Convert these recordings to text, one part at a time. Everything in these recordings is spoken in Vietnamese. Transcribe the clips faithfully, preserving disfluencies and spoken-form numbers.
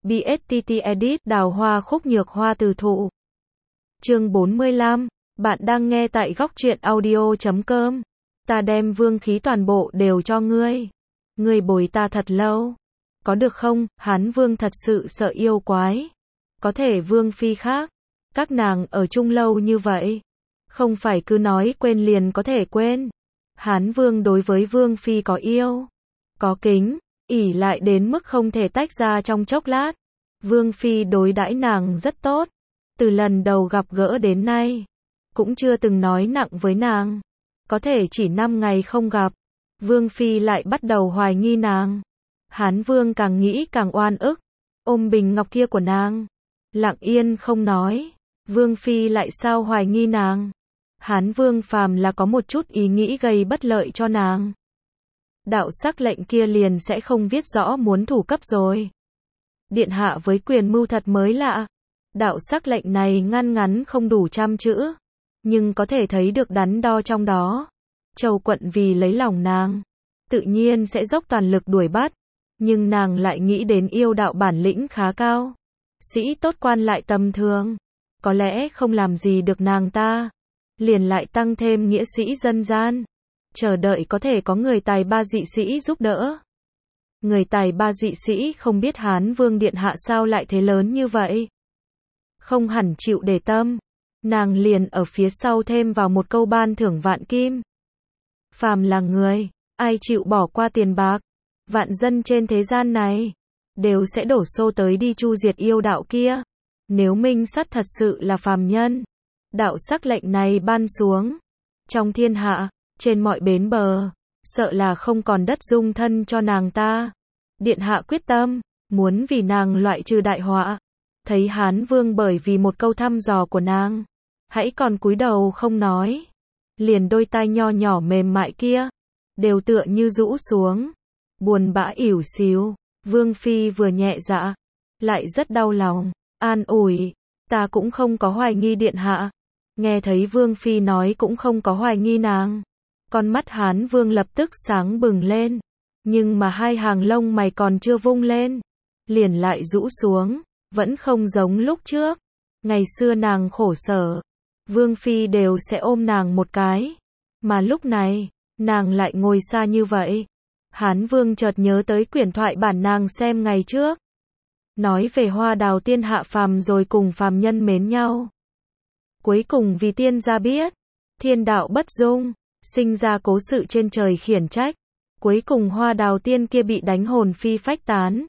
bê ét tê tê Edit, đào hoa khúc nhược hoa từ thụ. Chương bốn mươi lăm, bạn đang nghe tại góc truyện audio chấm com. Ta đem vương khí toàn bộ đều cho ngươi. Ngươi bồi ta thật lâu. Có được không? Hán vương thật sự sợ yêu quái. Có thể vương phi khác. Các nàng ở chung lâu như vậy. Không phải cứ nói quên liền có thể quên. Hán vương đối với vương phi có yêu. Có kính. ỷ lại đến mức không thể tách ra trong chốc lát. Vương phi đối đãi nàng rất tốt. Từ lần đầu gặp gỡ đến nay. Cũng chưa từng nói nặng với nàng. Có thể chỉ năm ngày không gặp. Vương phi lại bắt đầu hoài nghi nàng. Hán vương càng nghĩ càng oan ức. Ôm bình ngọc kia của nàng. Lặng yên không nói. Vương phi lại sao hoài nghi nàng. Hán vương phàm là có một chút ý nghĩ gây bất lợi cho nàng. Đạo sắc lệnh kia liền sẽ không viết rõ muốn thủ cấp rồi. Điện hạ với quyền mưu thật mới lạ. Đạo sắc lệnh này ngăn ngắn không đủ trăm chữ. Nhưng có thể thấy được đắn đo trong đó. Châu quận vì lấy lòng nàng. Tự nhiên sẽ dốc toàn lực đuổi bắt. Nhưng nàng lại nghĩ đến yêu đạo bản lĩnh khá cao. Sĩ tốt quan lại tầm thường. Có lẽ không làm gì được nàng ta. Liền lại tăng thêm nghĩa sĩ dân gian. Chờ đợi có thể có người tài ba dị sĩ giúp đỡ. Người tài ba dị sĩ không biết Hán vương điện hạ sao lại thế lớn như vậy. Không hẳn chịu để tâm. Nàng liền ở phía sau thêm vào một câu ban thưởng vạn kim. Phàm là người, ai chịu bỏ qua tiền bạc, vạn dân trên thế gian này, đều sẽ đổ xô tới đi chu diệt yêu đạo kia. Nếu Minh Sắt thật sự là phàm nhân, đạo sắc lệnh này ban xuống, trong thiên hạ, trên mọi bến bờ, sợ là không còn đất dung thân cho nàng ta. Điện hạ quyết tâm, muốn vì nàng loại trừ đại họa. Thấy Hán vương bởi vì một câu thăm dò của nàng, hãy còn cúi đầu không nói. Liền đôi tai nho nhỏ mềm mại kia, đều tựa như rũ xuống. Buồn bã ỉu xìu, vương phi vừa nhẹ dạ, lại rất đau lòng, an ủi, ta cũng không có hoài nghi điện hạ. Nghe thấy vương phi nói cũng không có hoài nghi nàng. Con mắt Hán vương lập tức sáng bừng lên. Nhưng mà hai hàng lông mày còn chưa vung lên. Liền lại rũ xuống, vẫn không giống lúc trước. Ngày xưa nàng khổ sở. Vương phi đều sẽ ôm nàng một cái. Mà lúc này, nàng lại ngồi xa như vậy. Hán vương chợt nhớ tới quyển thoại bản nàng xem ngày trước. Nói về hoa đào tiên hạ phàm rồi cùng phàm nhân mến nhau. Cuối cùng vì tiên gia biết, thiên đạo bất dung, sinh ra cố sự trên trời khiển trách. Cuối cùng hoa đào tiên kia bị đánh hồn phi phách tán.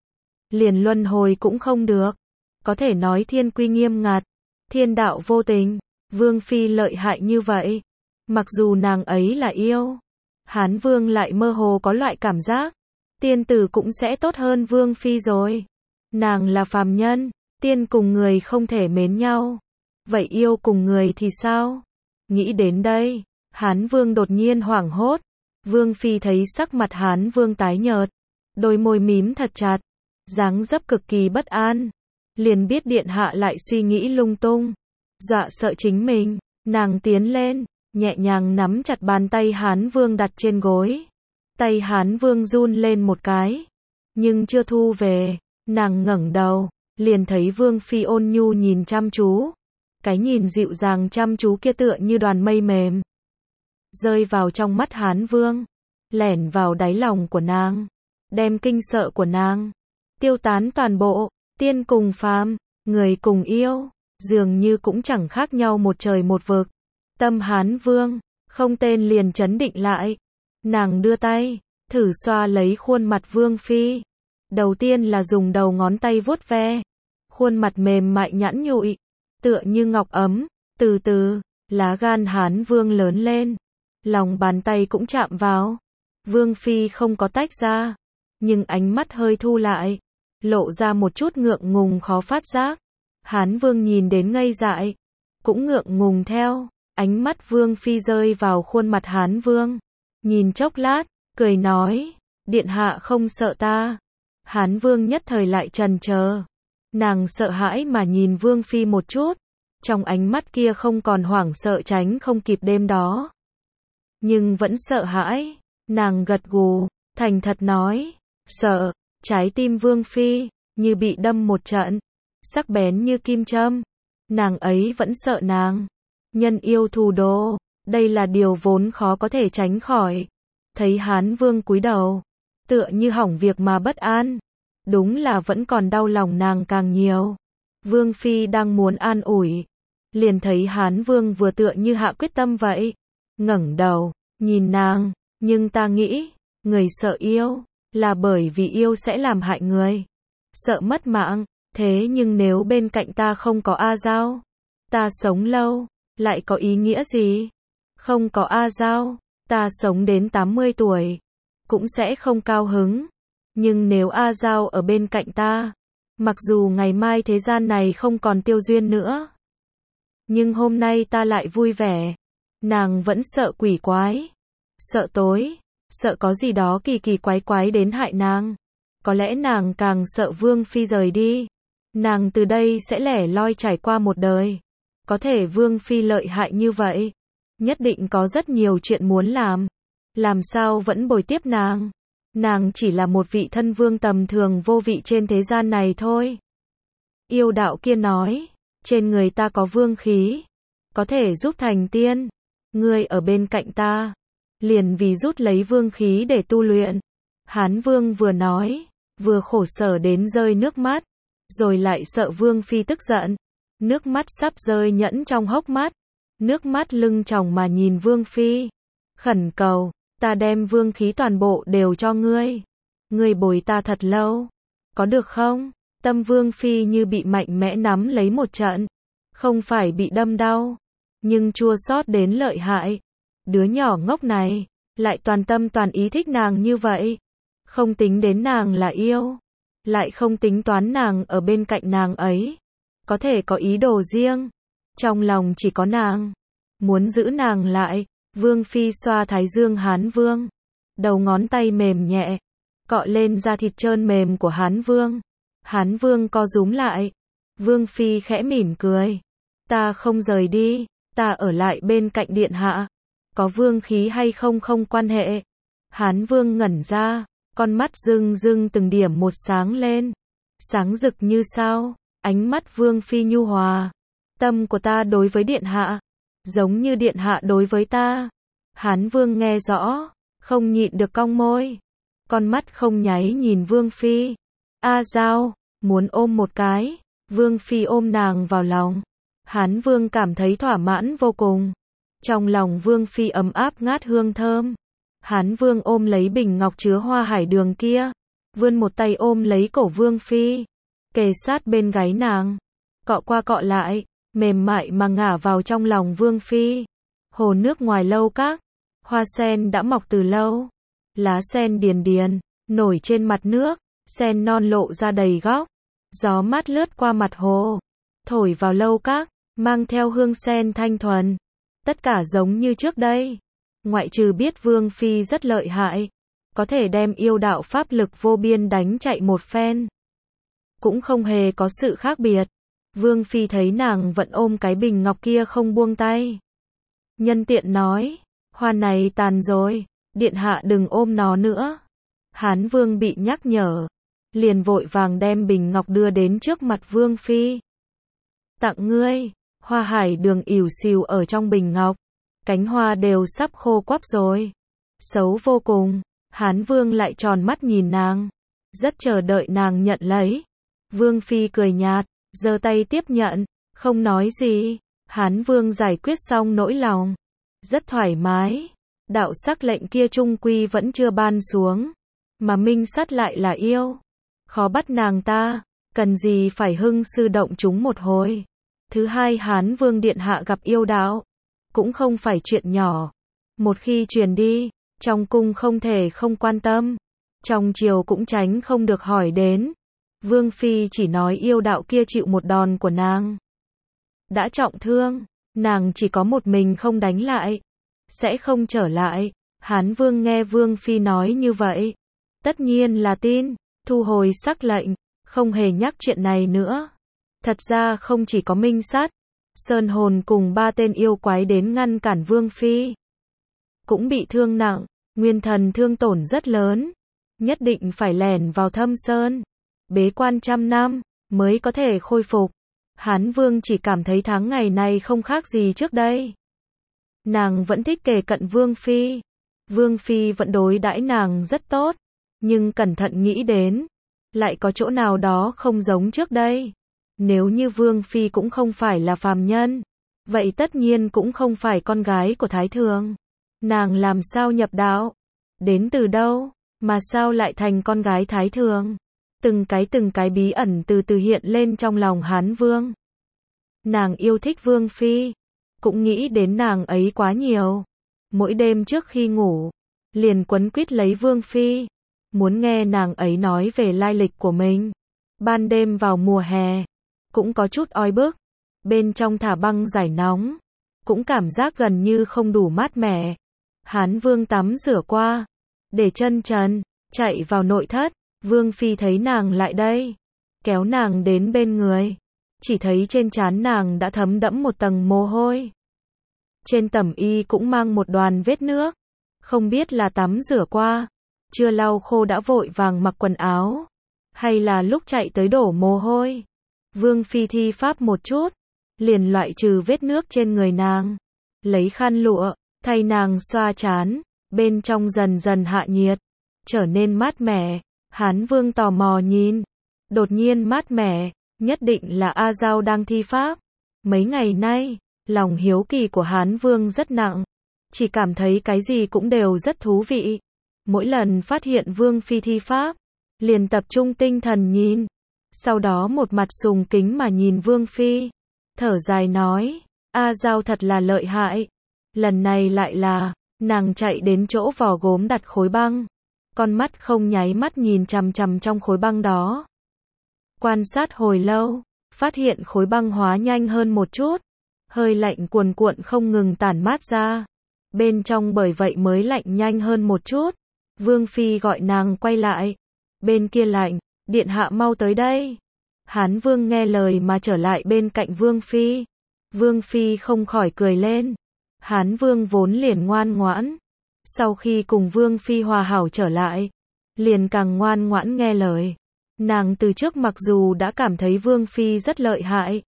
Liền luân hồi cũng không được. Có thể nói thiên quy nghiêm ngặt, thiên đạo vô tình, vương phi lợi hại như vậy. Mặc dù nàng ấy là yêu, Hán vương lại mơ hồ có loại cảm giác, tiên tử cũng sẽ tốt hơn vương phi rồi. Nàng là phàm nhân, tiên cùng người không thể mến nhau. Vậy yêu cùng người thì sao? Nghĩ đến đây, Hán vương đột nhiên hoảng hốt. Vương phi thấy sắc mặt Hán vương tái nhợt, đôi môi mím thật chặt, dáng dấp cực kỳ bất an. Liền biết điện hạ lại suy nghĩ lung tung, dọa sợ chính mình. Nàng tiến lên, nhẹ nhàng nắm chặt bàn tay Hán vương đặt trên gối. Tay Hán vương run lên một cái, nhưng chưa thu về. Nàng ngẩng đầu, liền thấy vương phi ôn nhu nhìn chăm chú. Cái nhìn dịu dàng chăm chú kia tựa như đoàn mây mềm, rơi vào trong mắt Hán vương, lẻn vào đáy lòng của nàng, đem kinh sợ của nàng tiêu tán toàn bộ. Tiên cùng phàm, người cùng yêu, dường như cũng chẳng khác nhau một trời một vực. Tâm Hán vương không tên liền chấn định lại. Nàng đưa tay thử xoa lấy khuôn mặt vương phi. Đầu tiên là dùng đầu ngón tay vuốt ve, khuôn mặt mềm mại nhẵn nhụi, tựa như ngọc ấm. Từ từ, lá gan Hán vương lớn lên, lòng bàn tay cũng chạm vào. Vương phi không có tách ra, nhưng ánh mắt hơi thu lại, lộ ra một chút ngượng ngùng khó phát giác. Hán vương nhìn đến ngây dại, cũng ngượng ngùng theo. Ánh mắt vương phi rơi vào khuôn mặt Hán vương, nhìn chốc lát, cười nói, điện hạ không sợ ta. Hán vương nhất thời lại trần chờ. Nàng sợ hãi mà nhìn vương phi một chút, trong ánh mắt kia không còn hoảng sợ tránh không kịp đêm đó, nhưng vẫn sợ hãi. Nàng gật gù, thành thật nói, sợ. Trái tim vương phi như bị đâm một trận, sắc bén như kim châm. Nàng ấy vẫn sợ nàng. Nhân yêu thù đồ, đây là điều vốn khó có thể tránh khỏi. Thấy Hán Vương cúi đầu, tựa như hỏng việc mà bất an. Đúng là vẫn còn đau lòng nàng càng nhiều. Vương Phi đang muốn an ủi, liền thấy Hán Vương vừa tựa như hạ quyết tâm vậy. Ngẩng đầu, nhìn nàng, nhưng ta nghĩ, người sợ yêu, là bởi vì yêu sẽ làm hại người. Sợ mất mạng, thế nhưng nếu bên cạnh ta không có A Giao, ta sống lâu, lại có ý nghĩa gì? Không có A Giao, ta sống đến tám mươi tuổi, cũng sẽ không cao hứng. Nhưng nếu A Giao ở bên cạnh ta, mặc dù ngày mai thế gian này không còn tiêu duyên nữa, nhưng hôm nay ta lại vui vẻ. Nàng vẫn sợ quỷ quái, sợ tối, sợ có gì đó kỳ kỳ quái quái đến hại nàng. Có lẽ nàng càng sợ Vương Phi rời đi. Nàng từ đây sẽ lẻ loi trải qua một đời. Có thể Vương Phi lợi hại như vậy, nhất định có rất nhiều chuyện muốn làm. Làm sao vẫn bồi tiếp nàng? Nàng chỉ là một vị thân vương tầm thường vô vị trên thế gian này thôi. Yêu đạo kia nói, trên người ta có vương khí, có thể giúp thành tiên. Ngươi ở bên cạnh ta, liền vì rút lấy vương khí để tu luyện. Hán Vương vừa nói, vừa khổ sở đến rơi nước mắt, rồi lại sợ Vương Phi tức giận. Nước mắt sắp rơi nhẫn trong hốc mắt, nước mắt lưng tròng mà nhìn Vương Phi. Khẩn cầu, ta đem vương khí toàn bộ đều cho ngươi. Ngươi bồi ta thật lâu, có được không? Tâm Vương Phi như bị mạnh mẽ nắm lấy một trận. Không phải bị đâm đau, nhưng chua xót đến lợi hại. Đứa nhỏ ngốc này, lại toàn tâm toàn ý thích nàng như vậy. Không tính đến nàng là yêu, lại không tính toán nàng ở bên cạnh nàng ấy có thể có ý đồ riêng. Trong lòng chỉ có nàng, muốn giữ nàng lại. Vương Phi xoa thái dương Hán Vương, đầu ngón tay mềm nhẹ, cọ lên da thịt trơn mềm của Hán Vương. Hán Vương co rúm lại. Vương Phi khẽ mỉm cười. Ta không rời đi, ta ở lại bên cạnh điện hạ. Có vương khí hay không không quan hệ. Hán Vương ngẩn ra, con mắt rưng rưng từng điểm một sáng lên. Sáng rực như sao, ánh mắt Vương Phi nhu hòa. Tâm của ta đối với điện hạ, giống như điện hạ đối với ta. Hán Vương nghe rõ, không nhịn được cong môi. Con mắt không nháy nhìn Vương Phi. A Giao, muốn ôm một cái. Vương Phi ôm nàng vào lòng. Hán Vương cảm thấy thỏa mãn vô cùng. Trong lòng Vương Phi ấm áp ngát hương thơm. Hán Vương ôm lấy bình ngọc chứa hoa hải đường kia, vươn một tay ôm lấy cổ Vương Phi, kề sát bên gáy nàng, cọ qua cọ lại, mềm mại mà ngả vào trong lòng Vương Phi. Hồ nước ngoài lâu các, hoa sen đã mọc từ lâu, lá sen điền điền, nổi trên mặt nước, sen non lộ ra đầy góc. Gió mát lướt qua mặt hồ, thổi vào lâu các, mang theo hương sen thanh thuần. Tất cả giống như trước đây. Ngoại trừ biết Vương Phi rất lợi hại, có thể đem yêu đạo pháp lực vô biên đánh chạy một phen, cũng không hề có sự khác biệt. Vương Phi thấy nàng vẫn ôm cái bình ngọc kia không buông tay, nhân tiện nói, hoa này tàn rồi, điện hạ đừng ôm nó nữa. Hán Vương bị nhắc nhở, liền vội vàng đem bình ngọc đưa đến trước mặt Vương Phi. Tặng ngươi. Hoa hải đường ỉu xìu ở trong bình ngọc, cánh hoa đều sắp khô quắp rồi, xấu vô cùng. Hán Vương lại tròn mắt nhìn nàng, rất chờ đợi nàng nhận lấy. Vương Phi cười nhạt, giơ tay tiếp nhận, không nói gì. Hán Vương giải quyết xong nỗi lòng, rất thoải mái. Đạo sắc lệnh kia trung quy vẫn chưa ban xuống, mà minh sắt lại là yêu, khó bắt nàng ta, cần gì phải hưng sư động chúng một hồi. Thứ hai, Hán Vương điện hạ gặp yêu đạo, cũng không phải chuyện nhỏ. Một khi truyền đi, trong cung không thể không quan tâm, trong triều cũng tránh không được hỏi đến. Vương Phi chỉ nói yêu đạo kia chịu một đòn của nàng, đã trọng thương, nàng chỉ có một mình không đánh lại, sẽ không trở lại. Hán Vương nghe Vương Phi nói như vậy, tất nhiên là tin, thu hồi sắc lệnh, không hề nhắc chuyện này nữa. Thật ra không chỉ có Minh Sát, Sơn Hồn cùng ba tên yêu quái đến ngăn cản Vương Phi, cũng bị thương nặng, Nguyên Thần thương tổn rất lớn, nhất định phải lẻn vào Thâm Sơn. bế quan trăm năm, mới có thể khôi phục. Hán Vương chỉ cảm thấy tháng ngày này không khác gì trước đây. Nàng vẫn thích kề cận Vương Phi. Vương Phi vẫn đối đãi nàng rất tốt, nhưng cẩn thận nghĩ đến, lại có chỗ nào đó không giống trước đây. Nếu như Vương Phi cũng không phải là phàm nhân, vậy tất nhiên cũng không phải con gái của Thái Thường. Nàng làm sao nhập đạo? Đến từ đâu? Mà sao lại thành con gái Thái Thường? Từng cái từng cái bí ẩn từ từ hiện lên trong lòng Hán Vương. Nàng yêu thích Vương Phi, cũng nghĩ đến nàng ấy quá nhiều. Mỗi đêm trước khi ngủ, liền quấn quýt lấy Vương Phi, muốn nghe nàng ấy nói về lai lịch của mình. Ban đêm vào mùa hè, cũng có chút oi bức, bên trong thả băng giải nóng, cũng cảm giác gần như không đủ mát mẻ. Hán Vương tắm rửa qua, để chân trần, chạy vào nội thất. Vương Phi thấy nàng lại đây, kéo nàng đến bên người, chỉ thấy trên trán nàng đã thấm đẫm một tầng mồ hôi. Trên tẩm y cũng mang một đoàn vết nước, không biết là tắm rửa qua, chưa lau khô đã vội vàng mặc quần áo, hay là lúc chạy tới đổ mồ hôi. Vương Phi thi pháp một chút, liền loại trừ vết nước trên người nàng, lấy khăn lụa, thay nàng xoa trán, bên trong dần dần hạ nhiệt, trở nên mát mẻ. Hán Vương tò mò nhìn, đột nhiên mát mẻ, nhất định là A Dao đang thi pháp. Mấy ngày nay, lòng hiếu kỳ của Hán Vương rất nặng, chỉ cảm thấy cái gì cũng đều rất thú vị. Mỗi lần phát hiện Vương Phi thi pháp, liền tập trung tinh thần nhìn, sau đó một mặt sùng kính mà nhìn Vương Phi, thở dài nói, A Dao thật là lợi hại. Lần này lại là, nàng chạy đến chỗ vò gốm đặt khối băng, con mắt không nháy mắt nhìn chằm chằm trong khối băng đó. Quan sát hồi lâu, phát hiện khối băng hóa nhanh hơn một chút, hơi lạnh cuồn cuộn không ngừng tản mát ra. Bên trong bởi vậy mới lạnh nhanh hơn một chút. Vương Phi gọi nàng quay lại. Bên kia lạnh, điện hạ mau tới đây. Hán Vương nghe lời mà trở lại bên cạnh Vương Phi. Vương Phi không khỏi cười lên. Hán Vương vốn liền ngoan ngoãn, sau khi cùng Vương Phi hòa hảo trở lại, liền càng ngoan ngoãn nghe lời. Nàng từ trước mặc dù đã cảm thấy Vương Phi rất lợi hại,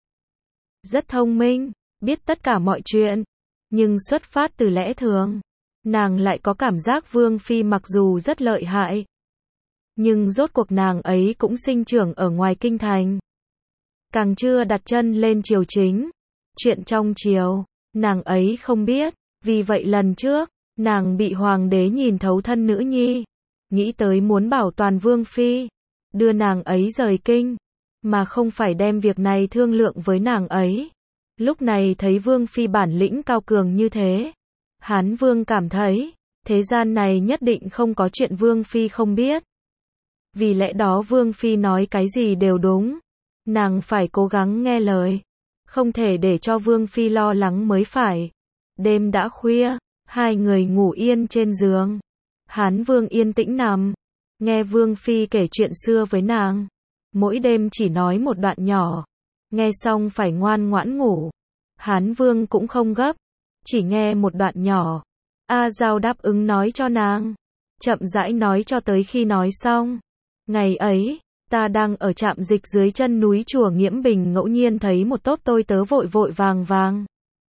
rất thông minh, biết tất cả mọi chuyện, nhưng xuất phát từ lẽ thường, nàng lại có cảm giác Vương Phi mặc dù rất lợi hại, nhưng rốt cuộc nàng ấy cũng sinh trưởng ở ngoài kinh thành, càng chưa đặt chân lên triều chính. Chuyện trong triều, nàng ấy không biết, vì vậy lần trước, nàng bị hoàng đế nhìn thấu thân nữ nhi, nghĩ tới muốn bảo toàn Vương Phi, đưa nàng ấy rời kinh, mà không phải đem việc này thương lượng với nàng ấy. Lúc này thấy Vương Phi bản lĩnh cao cường như thế, Hán Vương cảm thấy, thế gian này nhất định không có chuyện Vương Phi không biết. Vì lẽ đó Vương Phi nói cái gì đều đúng, nàng phải cố gắng nghe lời, không thể để cho Vương Phi lo lắng mới phải. Đêm đã khuya, hai người ngủ yên trên giường. Hán Vương yên tĩnh nằm, nghe Vương Phi kể chuyện xưa với nàng. Mỗi đêm chỉ nói một đoạn nhỏ, nghe xong phải ngoan ngoãn ngủ. Hán Vương cũng không gấp, chỉ nghe một đoạn nhỏ. A Dao đáp ứng nói cho nàng, chậm rãi nói cho tới khi nói xong. Ngày ấy, ta đang ở trạm dịch dưới chân núi chùa Nghiễm Bình, ngẫu nhiên thấy một tốp tôi tớ vội vội vàng vàng.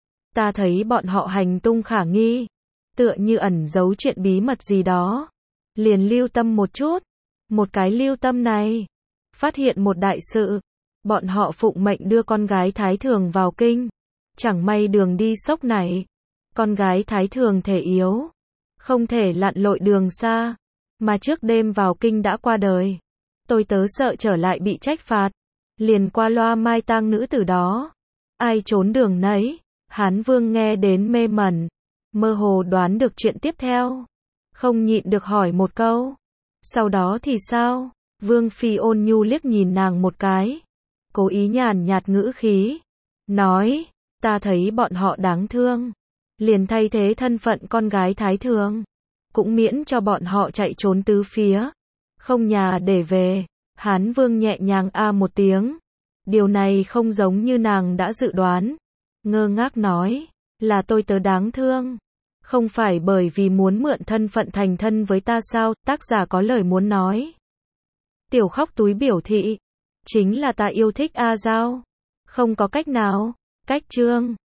Ta thấy bọn họ hành tung khả nghi, tựa như ẩn giấu chuyện bí mật gì đó. Liền lưu tâm một chút. Một cái lưu tâm này, phát hiện một đại sự. Bọn họ phụng mệnh đưa con gái Thái Thường vào kinh. Chẳng may đường đi sốc nảy. Con gái Thái Thường thể yếu, không thể lặn lội đường xa, mà trước đêm vào kinh đã qua đời. Tôi tớ sợ trở lại bị trách phạt, liền qua loa mai tang nữ tử đó. Ai trốn đường nấy. Hán Vương nghe đến mê mẩn, mơ hồ đoán được chuyện tiếp theo, không nhịn được hỏi một câu. Sau đó thì sao? Vương Phi ôn nhu liếc nhìn nàng một cái, cố ý nhàn nhạt ngữ khí, nói, ta thấy bọn họ đáng thương, liền thay thế thân phận con gái Thái Thường, cũng miễn cho bọn họ chạy trốn tứ phía, không nhà để về. Hán Vương nhẹ nhàng a một tiếng, điều này không giống như nàng đã dự đoán. Ngơ ngác nói, là tôi tớ đáng thương, không phải bởi vì muốn mượn thân phận thành thân với ta sao? Tác giả có lời muốn nói. Tiểu khóc túi biểu thị. Chính là ta yêu thích A Giao. Không có cách nào. Cách chương.